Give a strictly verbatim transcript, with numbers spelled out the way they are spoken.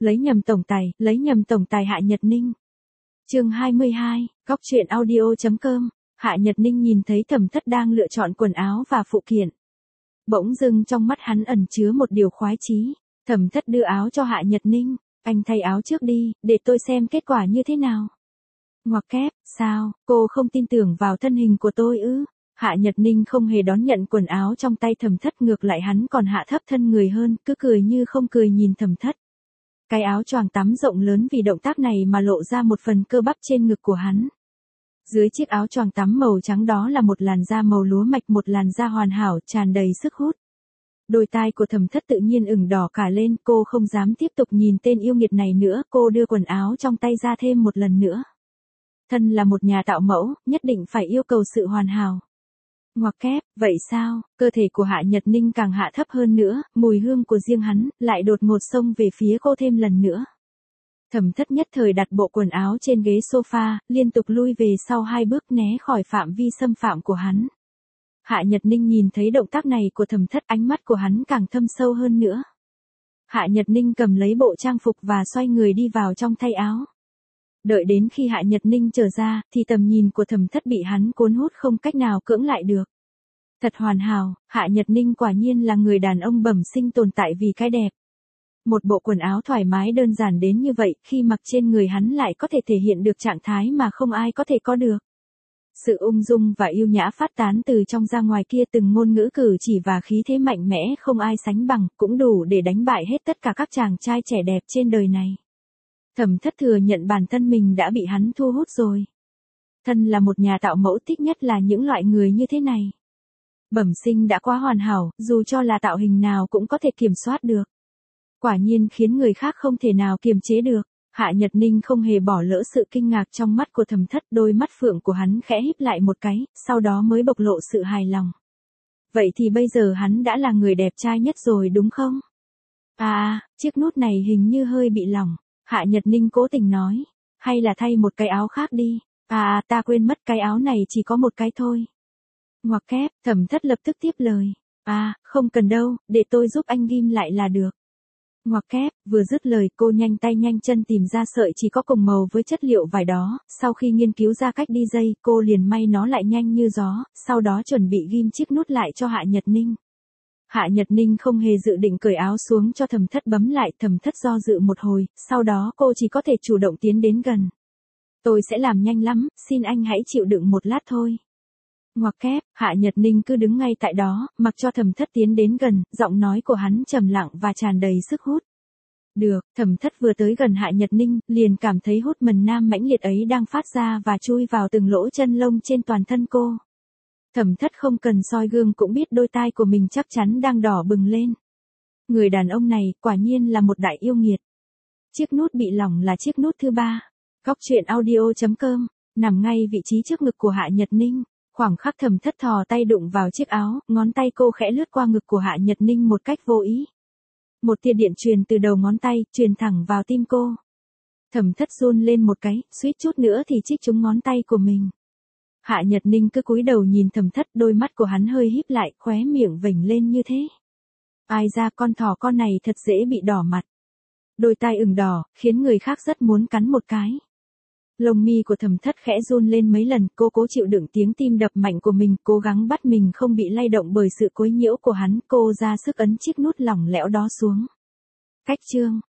Lấy nhầm tổng tài, lấy nhầm tổng tài Hạ Nhật Ninh. Chương hai mươi hai, Góc truyện audio chấm com. Hạ Nhật Ninh nhìn thấy Thẩm Thất đang lựa chọn quần áo và phụ kiện. Bỗng dưng trong mắt hắn ẩn chứa một điều khoái chí. Thẩm Thất đưa áo cho Hạ Nhật Ninh, anh thay áo trước đi, để tôi xem kết quả như thế nào. Ngoặc kép, sao, cô không tin tưởng vào thân hình của tôi ư? Hạ Nhật Ninh không hề đón nhận quần áo trong tay Thẩm Thất, ngược lại hắn còn hạ thấp thân người hơn, cứ cười như không cười nhìn Thẩm Thất. Cái áo choàng tắm rộng lớn vì động tác này mà lộ ra một phần cơ bắp trên ngực của hắn. Dưới chiếc áo choàng tắm màu trắng đó là một làn da màu lúa mạch, một làn da hoàn hảo, tràn đầy sức hút. Đôi tai của Thẩm Thất tự nhiên ửng đỏ cả lên, cô không dám tiếp tục nhìn tên yêu nghiệt này nữa, cô đưa quần áo trong tay ra thêm một lần nữa. Thân là một nhà tạo mẫu, nhất định phải yêu cầu sự hoàn hảo. Ngoặc kép, vậy sao, cơ thể của Hạ Nhật Ninh càng hạ thấp hơn nữa, mùi hương của riêng hắn, lại đột ngột xông về phía cô thêm lần nữa. Thẩm Thất nhất thời đặt bộ quần áo trên ghế sofa, liên tục lui về sau hai bước né khỏi phạm vi xâm phạm của hắn. Hạ Nhật Ninh nhìn thấy động tác này của Thẩm Thất, ánh mắt của hắn càng thâm sâu hơn nữa. Hạ Nhật Ninh cầm lấy bộ trang phục và xoay người đi vào trong thay áo. Đợi đến khi Hạ Nhật Ninh trở ra, thì tầm nhìn của Thẩm Thất bị hắn cuốn hút không cách nào cưỡng lại được. Thật hoàn hảo, Hạ Nhật Ninh quả nhiên là người đàn ông bẩm sinh tồn tại vì cái đẹp. Một bộ quần áo thoải mái đơn giản đến như vậy, khi mặc trên người hắn lại có thể thể hiện được trạng thái mà không ai có thể có được. Sự ung dung và yêu nhã phát tán từ trong ra ngoài kia, từng ngôn ngữ cử chỉ và khí thế mạnh mẽ không ai sánh bằng, cũng đủ để đánh bại hết tất cả các chàng trai trẻ đẹp trên đời này. Thẩm Thất thừa nhận bản thân mình đã bị hắn thu hút rồi. Thân là một nhà tạo mẫu, thích nhất là những loại người như thế này. Bẩm sinh đã quá hoàn hảo, dù cho là tạo hình nào cũng có thể kiểm soát được. Quả nhiên khiến người khác không thể nào kiềm chế được. Hạ Nhật Ninh không hề bỏ lỡ sự kinh ngạc trong mắt của Thẩm Thất, đôi mắt phượng của hắn khẽ híp lại một cái, sau đó mới bộc lộ sự hài lòng. Vậy thì bây giờ hắn đã là người đẹp trai nhất rồi đúng không? À, chiếc nút này hình như hơi bị lỏng. Hạ Nhật Ninh cố tình nói, hay là thay một cái áo khác đi. À, ta quên mất cái áo này chỉ có một cái thôi. Ngoặc kép, Thẩm Thất lập tức tiếp lời. À, không cần đâu, để tôi giúp anh ghim lại là được. Ngoặc kép, vừa dứt lời cô nhanh tay nhanh chân tìm ra sợi chỉ có cùng màu với chất liệu vải đó, sau khi nghiên cứu ra cách đi dây, cô liền may nó lại nhanh như gió, sau đó chuẩn bị ghim chiếc nút lại cho Hạ Nhật Ninh. Hạ Nhật Ninh không hề dự định cởi áo xuống cho Thẩm Thất bấm lại, Thẩm Thất do dự một hồi, sau đó cô chỉ có thể chủ động tiến đến gần. Tôi sẽ làm nhanh lắm, xin anh hãy chịu đựng một lát thôi. Ngoặc kép, Hạ Nhật Ninh cứ đứng ngay tại đó, mặc cho Thẩm Thất tiến đến gần, giọng nói của hắn trầm lặng và tràn đầy sức hút. Được, Thẩm Thất vừa tới gần Hạ Nhật Ninh, liền cảm thấy hút mần nam mãnh liệt ấy đang phát ra và chui vào từng lỗ chân lông trên toàn thân cô. Thẩm Thất không cần soi gương cũng biết đôi tai của mình chắc chắn đang đỏ bừng lên. Người đàn ông này, quả nhiên là một đại yêu nghiệt. Chiếc nút bị lỏng là chiếc nút thứ ba. Góc truyện audio chấm com, nằm ngay vị trí trước ngực của Hạ Nhật Ninh. Khoảng khắc Thẩm Thất thò tay đụng vào chiếc áo, ngón tay cô khẽ lướt qua ngực của Hạ Nhật Ninh một cách vô ý. Một tia điện truyền từ đầu ngón tay, truyền thẳng vào tim cô. Thẩm Thất run lên một cái, suýt chút nữa thì chích trúng ngón tay của mình. Hạ Nhật Ninh cứ cúi đầu nhìn Thẩm Thất, đôi mắt của hắn hơi híp lại, khóe miệng vểnh lên như thế. Ai ra con thỏ con này thật dễ bị đỏ mặt. Đôi tai ửng đỏ, khiến người khác rất muốn cắn một cái. Lông mi của Thẩm Thất khẽ run lên mấy lần, cô cố chịu đựng tiếng tim đập mạnh của mình, cố gắng bắt mình không bị lay động bởi sự quấy nhiễu của hắn, cô ra sức ấn chiếc nút lỏng lẻo đó xuống. Cách chương,